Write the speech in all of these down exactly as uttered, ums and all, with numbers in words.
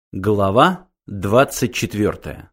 Глава двадцать четвёртая.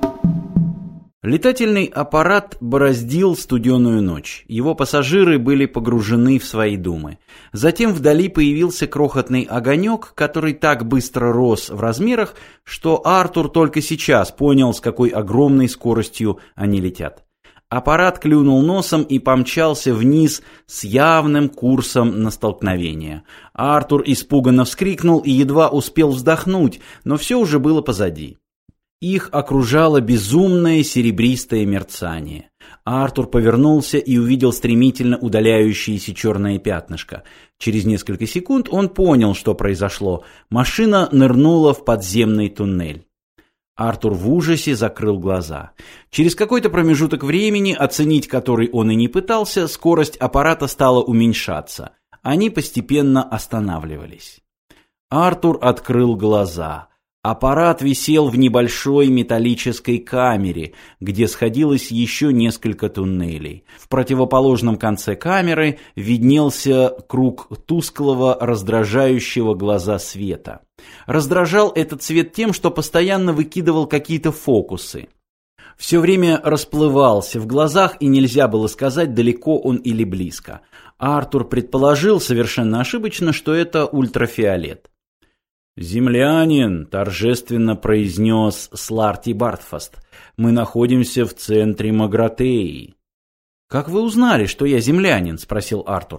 Летательный аппарат бороздил студеную ночь. Его пассажиры были погружены в свои думы. Затем вдали появился крохотный огонек, который так быстро рос в размерах, что Артур только сейчас понял, с какой огромной скоростью они летят. Аппарат клюнул носом и помчался вниз с явным курсом на столкновение. Артур испуганно вскрикнул и едва успел вздохнуть, но все уже было позади. Их окружало безумное серебристое мерцание. Артур повернулся и увидел стремительно удаляющееся черное пятнышко. Через несколько секунд он понял, что произошло. Машина нырнула в подземный туннель. Артур в ужасе закрыл глаза. Через какой-то промежуток времени, оценить который он и не пытался, скорость аппарата стала уменьшаться. Они постепенно останавливались. Артур открыл глаза. Аппарат висел в небольшой металлической камере, где сходилось еще несколько туннелей. В противоположном конце камеры виднелся круг тусклого, раздражающего глаза света. Раздражал этот свет тем, что постоянно выкидывал какие-то фокусы. Все время расплывался в глазах, и нельзя было сказать, далеко он или близко. Артур предположил совершенно ошибочно, что это ультрафиолет. «Землянин», — торжественно произнес Сларти Бартфаст, — «мы находимся в центре Магратеи». «Как вы узнали, что я землянин?» — спросил Артур.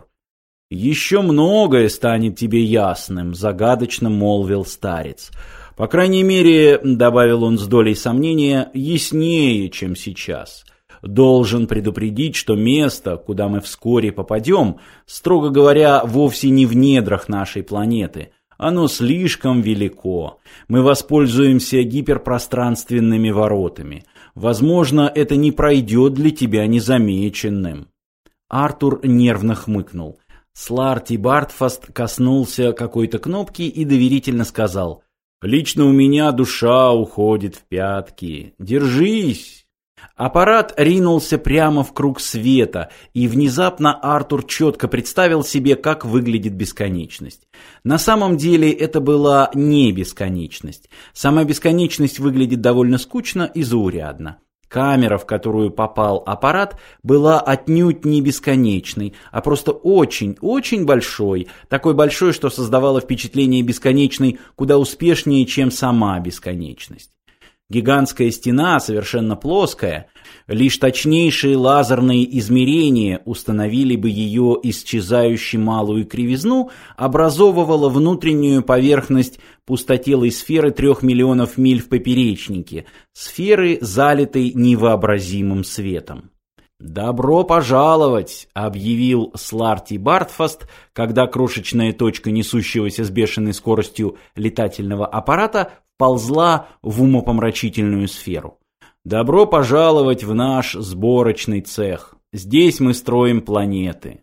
«Еще многое станет тебе ясным», — загадочно молвил старец. «По крайней мере, — добавил он с долей сомнения, — яснее, чем сейчас. Должен предупредить, что место, куда мы вскоре попадем, строго говоря, вовсе не в недрах нашей планеты. Оно слишком велико. Мы воспользуемся гиперпространственными воротами. Возможно, это не пройдет для тебя незамеченным». Артур нервно хмыкнул. Сларти Бартфаст коснулся какой-то кнопки и доверительно сказал: «Лично у меня душа уходит в пятки. Держись!» Аппарат ринулся прямо в круг света, и внезапно Артур четко представил себе, как выглядит бесконечность. На самом деле это была не бесконечность. Сама бесконечность выглядит довольно скучно и заурядно. Камера, в которую попал аппарат, была отнюдь не бесконечной, а просто очень-очень большой, такой большой, что создавало впечатление бесконечной куда успешнее, чем сама бесконечность. Гигантская стена, совершенно плоская, лишь точнейшие лазерные измерения установили бы ее исчезающую малую кривизну, образовывала внутреннюю поверхность пустотелой сферы трех миллионов миль в поперечнике, сферы, залитой невообразимым светом. «Добро пожаловать!» — объявил Сларти Бартфаст, когда крошечная точка несущегося с бешеной скоростью летательного аппарата ползла в умопомрачительную сферу. «Добро пожаловать в наш сборочный цех. Здесь мы строим планеты».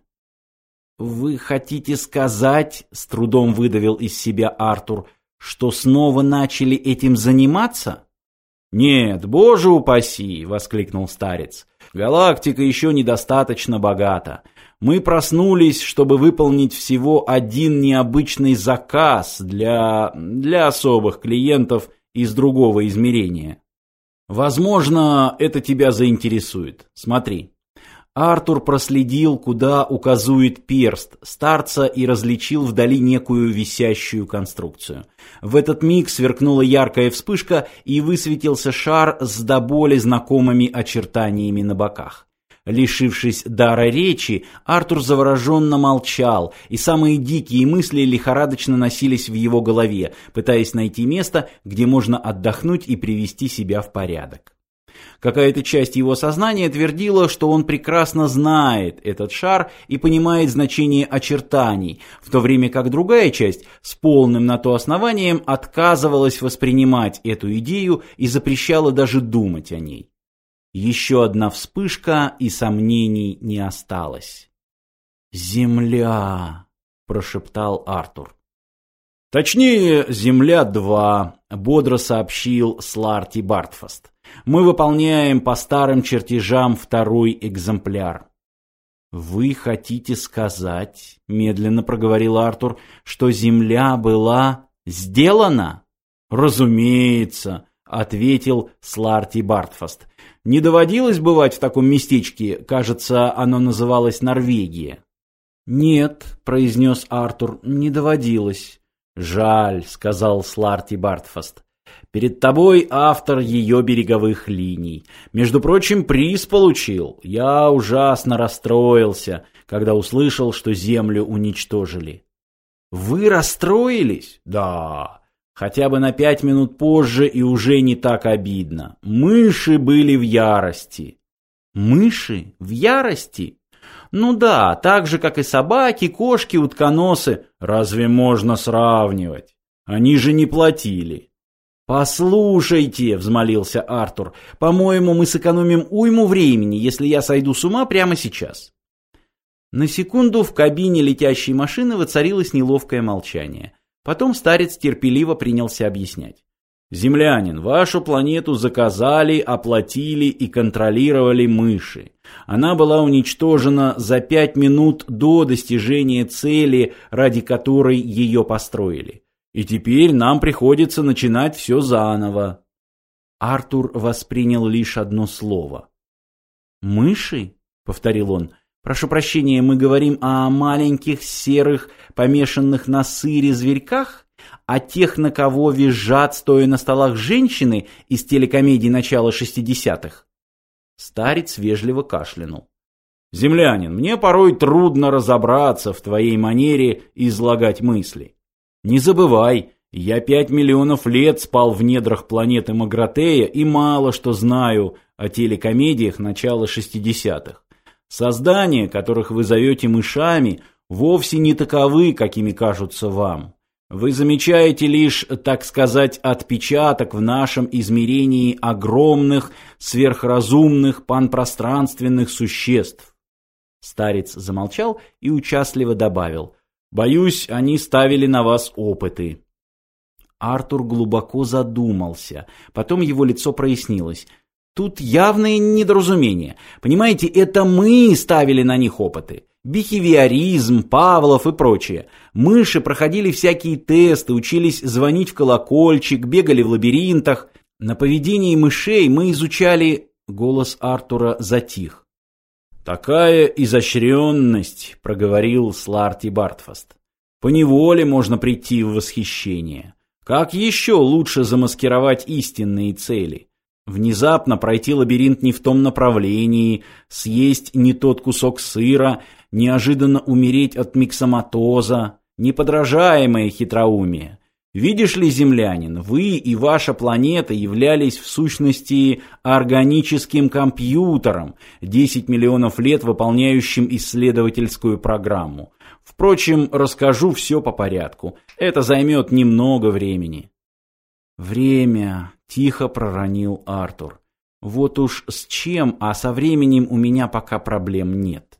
«Вы хотите сказать, — с трудом выдавил из себя Артур, — что снова начали этим заниматься?» «Нет, боже упаси!» — воскликнул старец. «Галактика еще недостаточно богата. Мы проснулись, чтобы выполнить всего один необычный заказ для... для особых клиентов из другого измерения. Возможно, это тебя заинтересует. Смотри». Артур проследил, куда указует перст старца, и различил вдали некую висящую конструкцию. В этот миг сверкнула яркая вспышка, и высветился шар с до боли знакомыми очертаниями на боках. Лишившись дара речи, Артур завороженно молчал, и самые дикие мысли лихорадочно носились в его голове, пытаясь найти место, где можно отдохнуть и привести себя в порядок. Какая-то часть его сознания твердила, что он прекрасно знает этот шар и понимает значение очертаний, в то время как другая часть с полным на то основанием отказывалась воспринимать эту идею и запрещала даже думать о ней. Еще одна вспышка, и сомнений не осталось. «Земля!» — прошептал Артур. «Точнее, Земля-два», — бодро сообщил Сларти Бартфаст. «Мы выполняем по старым чертежам второй экземпляр». «Вы хотите сказать, — медленно проговорил Артур, — что Земля была сделана?» «Разумеется», — ответил Сларти Бартфаст. «Не доводилось бывать в таком местечке, кажется, оно называлось Норвегия». «Нет», — произнес Артур, — «не доводилось». «Жаль», — сказал Сларти Бартфаст. «Перед тобой автор ее береговых линий. Между прочим, приз получил. Я ужасно расстроился, когда услышал, что землю уничтожили». «Вы расстроились?» «Да. Хотя бы на пять минут позже, и уже не так обидно. Мыши были в ярости». «Мыши? В ярости?» «Ну да, так же, как и собаки, кошки, утконосы. Разве можно сравнивать? Они же не платили». «Послушайте», — взмолился Артур, — «по-моему, мы сэкономим уйму времени, если я сойду с ума прямо сейчас». На секунду в кабине летящей машины воцарилось неловкое молчание. Потом старец терпеливо принялся объяснять. «Землянин, вашу планету заказали, оплатили и контролировали мыши. Она была уничтожена за пять минут до достижения цели, ради которой ее построили. И теперь нам приходится начинать все заново». Артур воспринял лишь одно слово. «Мыши?» — повторил он. «Прошу прощения, мы говорим о маленьких серых, помешанных на сыре зверьках? О тех, на кого визжат, стоя на столах, женщины из телекомедий начала шестидесятых?» Старец вежливо кашлянул. «Землянин, мне порой трудно разобраться в твоей манере излагать мысли. Не забывай, я пять миллионов лет спал в недрах планеты Магратея и мало что знаю о телекомедиях начала шестидесятых. Создания, которых вы зовете мышами, вовсе не таковы, какими кажутся вам. Вы замечаете лишь, так сказать, отпечаток в нашем измерении огромных, сверхразумных, панпространственных существ». Старец замолчал и участливо добавил: «Боюсь, они ставили на вас опыты». Артур глубоко задумался, потом его лицо прояснилось. «Тут явное недоразумение. Понимаете, это мы ставили на них опыты. Бихевиоризм, Павлов и прочее. Мыши проходили всякие тесты, учились звонить в колокольчик, бегали в лабиринтах. На поведении мышей мы изучали...» Голос Артура затих. «Такая изощренность», — проговорил Сларти Бартфаст. «Поневоле можно прийти в восхищение. Как еще лучше замаскировать истинные цели? Внезапно пройти лабиринт не в том направлении, съесть не тот кусок сыра, неожиданно умереть от миксоматоза. Неподражаемое хитроумие. Видишь ли, землянин, вы и ваша планета являлись в сущности органическим компьютером, десять миллионов лет выполняющим исследовательскую программу. Впрочем, расскажу все по порядку. Это займет немного времени». «Время», — тихо проронил Артур. «Вот уж с чем, а со временем у меня пока проблем нет».